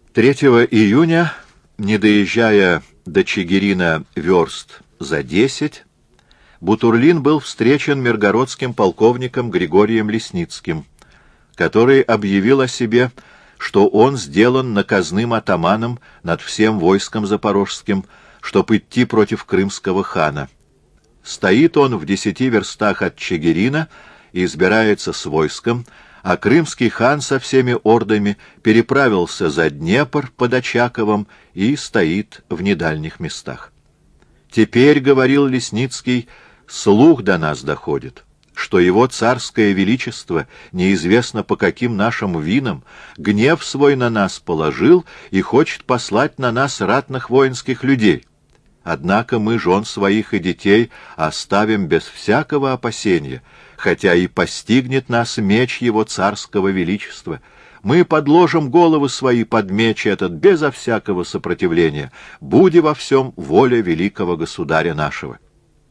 3 июня, не доезжая до Чигирина верст за 10, Бутурлин был встречен миргородским полковником Григорием Лесницким, который объявил о себе, что он сделан наказным атаманом над всем войском запорожским, чтоб идти против крымского хана. Стоит он в 10 верстах от Чигирина и избирается с войском, а крымский хан со всеми ордами переправился за Днепр под Очаковом и стоит в недальних местах. Теперь, — говорил Лесницкий, — слух до нас доходит, что его царское величество, неизвестно по каким нашим винам, гнев свой на нас положил и хочет послать на нас ратных воинских людей. Однако мы жен своих и детей оставим без всякого опасения, хотя и постигнет нас меч его царского величества. Мы подложим головы свои под меч этот безо всякого сопротивления. Буди во всем воля великого государя нашего.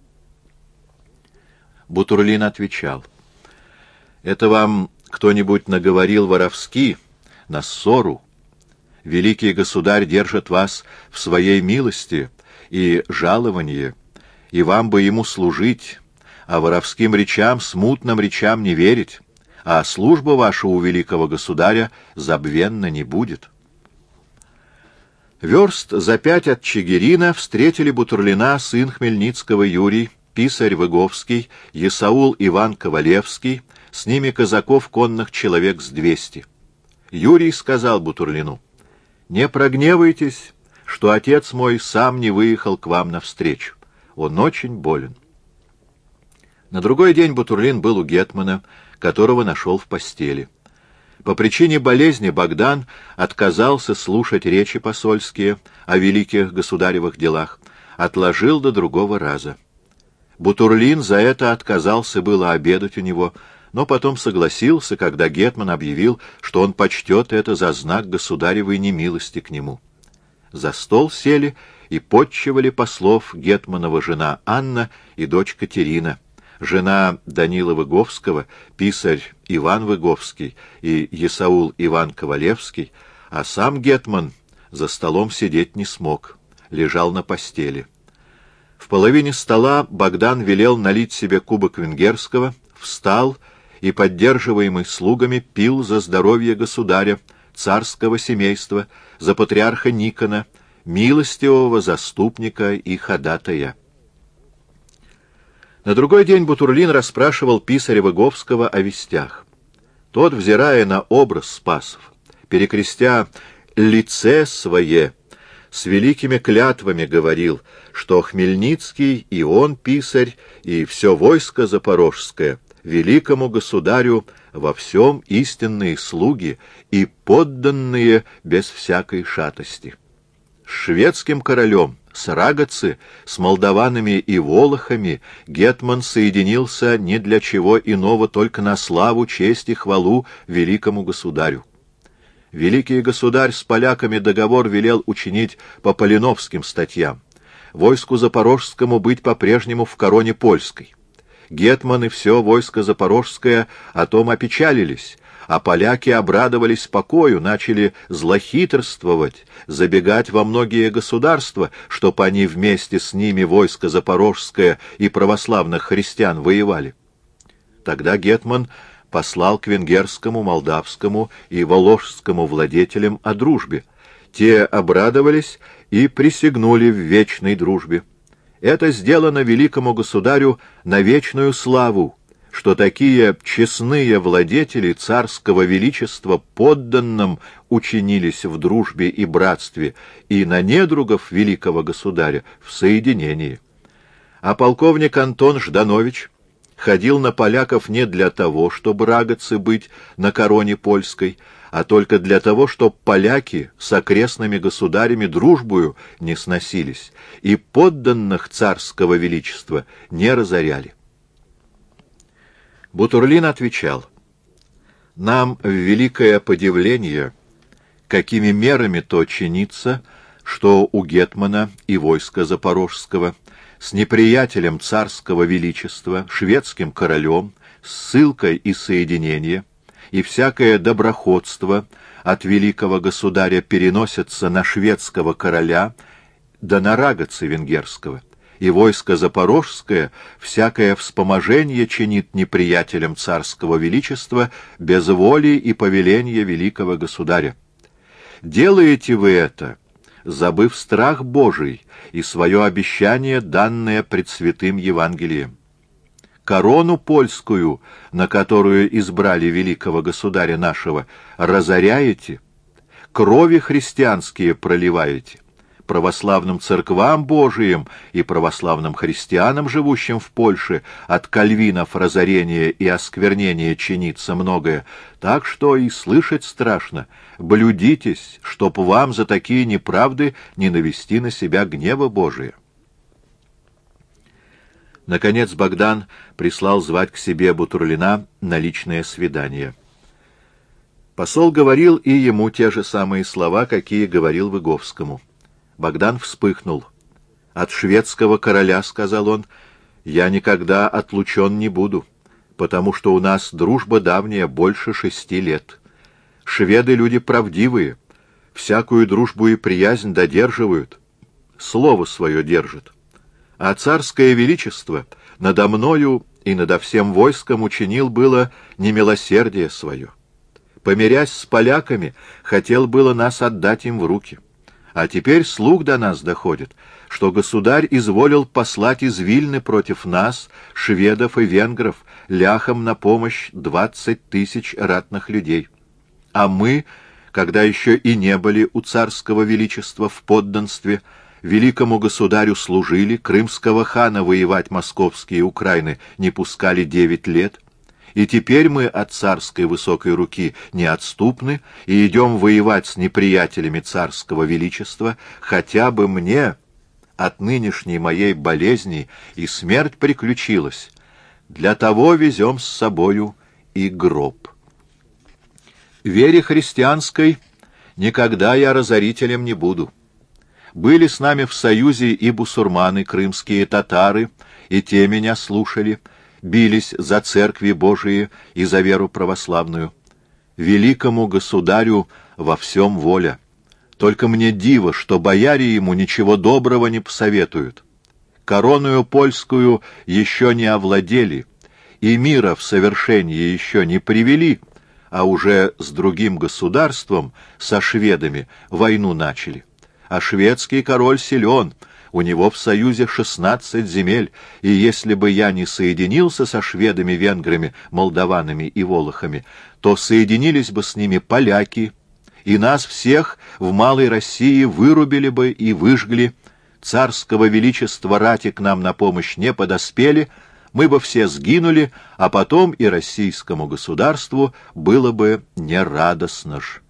Бутурлин отвечал: это вам кто-нибудь наговорил воровски, на ссору. Великий государь держит вас в своей милости и жалованье, и вам бы ему служить, а воровским речам, смутным речам не верить, а служба ваша у великого государя забвенна не будет. Верст за 5 от Чигирина встретили Бутурлина сын Хмельницкого Юрий, писарь Выговский, Есаул Иван Ковалевский, с ними казаков конных человек с 200. Юрий сказал Бутурлину: «Не прогневайтесь, что отец мой сам не выехал к вам навстречу. Он очень болен». На другой день Бутурлин был у гетмана, которого нашел в постели. По причине болезни Богдан отказался слушать речи посольские о великих государевых делах, отложил до другого раза. Бутурлин за это отказался было обедать у него, но потом согласился, когда гетман объявил, что он почтет это за знак государевой немилости к нему. За стол сели и подчивали послов гетманова жена Анна и дочь Катерина, жена Данила Выговского, писарь Иван Выговский и Есаул Иван Ковалевский, а сам гетман за столом сидеть не смог, лежал на постели. В половине стола Богдан велел налить себе кубок венгерского, встал и, поддерживаемый слугами, пил за здоровье государя, царского семейства, за патриарха Никона, милостивого заступника и ходатая. На другой день Бутурлин расспрашивал писаря Выговского о вестях. Тот, взирая на образ Спасов, перекрестя лице свое, с великими клятвами говорил, что Хмельницкий и он, писарь, и все войско запорожское великому государю во всем истинные слуги и подданные без всякой шатости. С шведским королем, с Рагоцы, с молдаванами и волохами гетман соединился не для чего иного, только на славу, честь и хвалу великому государю. Великий государь с поляками договор велел учинить по Полиновским статьям, войску запорожскому быть по-прежнему в короне польской. Гетман и все войско запорожское о том опечалились, а поляки обрадовались покою, начали злохитрствовать, забегать во многие государства, чтоб они вместе с ними войско запорожское и православных христиан воевали. Тогда гетман послал к венгерскому, молдавскому и воложскому владетелям о дружбе. Те обрадовались и присягнули в вечной дружбе. Это сделано великому государю на вечную славу, что такие честные владетели царского величества подданным учинились в дружбе и братстве, и на недругов великого государя в соединении. А полковник Антон Жданович ходил на поляков не для того, чтобы Рагоцы быть на короне польской, а только для того, чтобы поляки с окрестными государями дружбою не сносились и подданных царского величества не разоряли. Бутурлин отвечал: «Нам в великое подивление, какими мерами то чинится, что у гетмана и войска запорожского с неприятелем царского величества, шведским королем, ссылкой и соединение, и всякое доброходство от великого государя переносятся на шведского короля, да на рагоца венгерского, и войско запорожское всякое вспоможение чинит неприятелям царского величества без воли и повеления великого государя. Делаете вы это, забыв страх Божий и свое обещание, данное пред святым Евангелием. Корону польскую, на которую избрали великого государя нашего, разоряете, крови христианские проливаете, православным церквам Божиим и православным христианам, живущим в Польше, от кальвинов разорения и осквернения чинится многое, так что и слышать страшно. Блюдитесь, чтоб вам за такие неправды не навести на себя гнева Божия. Наконец Богдан прислал звать к себе Бутурлина на личное свидание. Посол говорил и ему те же самые слова, какие говорил Выговскому. Богдан вспыхнул. «От шведского короля, — сказал он, — я никогда отлучен не буду, потому что у нас дружба давняя, больше 6 лет. Шведы — люди правдивые, всякую дружбу и приязнь додерживают, слово свое держат. А царское величество надо мною и надо всем войском учинил было немилосердие свое. Помирясь с поляками, хотел было нас отдать им в руки. А теперь слух до нас доходит, что государь изволил послать из Вильны против нас, шведов и венгров, ляхам на помощь 20 000 ратных людей. А мы, когда еще и не были у царского величества в подданстве, великому государю служили, крымского хана воевать московские Украины не пускали 9 лет, и теперь мы от царской высокой руки неотступны и идем воевать с неприятелями царского величества, хотя бы мне от нынешней моей болезни и смерть приключилась. Для того везем с собою и гроб. Вере христианской никогда я разорителем не буду. Были с нами в союзе и бусурманы, крымские татары, и те меня слушали, бились за церкви Божии и за веру православную. Великому государю во всем воля. Только мне диво, что бояре ему ничего доброго не посоветуют. Короною польскую еще не овладели, и мира в совершении еще не привели, а уже с другим государством, со шведами, войну начали. А шведский король силен, у него в союзе 16 земель, и если бы я не соединился со шведами, венграми, молдаванами и волохами, то соединились бы с ними поляки, и нас всех в Малой России вырубили бы и выжгли, царского величества рати к нам на помощь не подоспели, мы бы все сгинули, а потом и российскому государству было бы нерадостно ж.